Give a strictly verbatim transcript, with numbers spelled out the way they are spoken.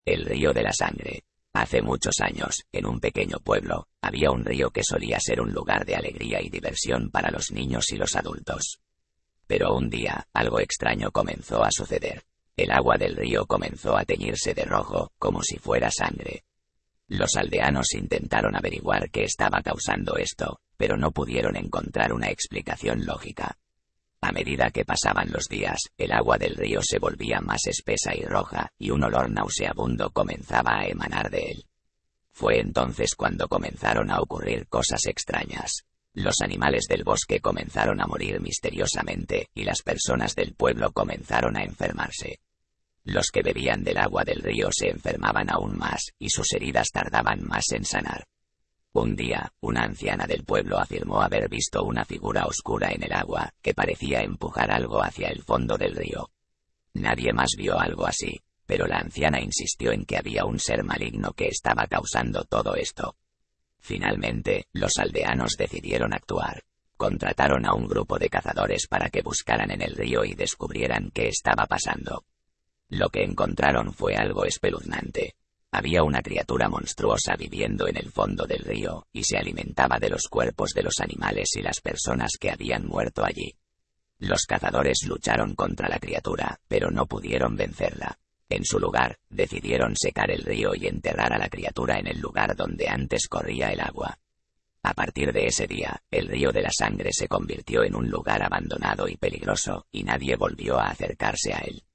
El río de la sangre. Hace muchos años, en un pequeño pueblo, había un río que solía ser un lugar de alegría y diversión para los niños y los adultos. Pero un día, algo extraño comenzó a suceder. El agua del río comenzó a teñirse de rojo, como si fuera sangre. Los aldeanos intentaron averiguar qué estaba causando esto, pero no pudieron encontrar una explicación lógica. A medida que pasaban los días, el agua del río se volvía más espesa y roja, y un olor nauseabundo comenzaba a emanar de él. Fue entonces cuando comenzaron a ocurrir cosas extrañas. Los animales del bosque comenzaron a morir misteriosamente, y las personas del pueblo comenzaron a enfermarse. Los que bebían del agua del río se enfermaban aún más, y sus heridas tardaban más en sanar. Un día, una anciana del pueblo afirmó haber visto una figura oscura en el agua, que parecía empujar algo hacia el fondo del río. Nadie más vio algo así, pero la anciana insistió en que había un ser maligno que estaba causando todo esto. Finalmente, los aldeanos decidieron actuar. Contrataron a un grupo de cazadores para que buscaran en el río y descubrieran qué estaba pasando. Lo que encontraron fue algo espeluznante. Había una criatura monstruosa viviendo en el fondo del río, y se alimentaba de los cuerpos de los animales y las personas que habían muerto allí. Los cazadores lucharon contra la criatura, pero no pudieron vencerla. En su lugar, decidieron secar el río y enterrar a la criatura en el lugar donde antes corría el agua. A partir de ese día, el río de la sangre se convirtió en un lugar abandonado y peligroso, y nadie volvió a acercarse a él.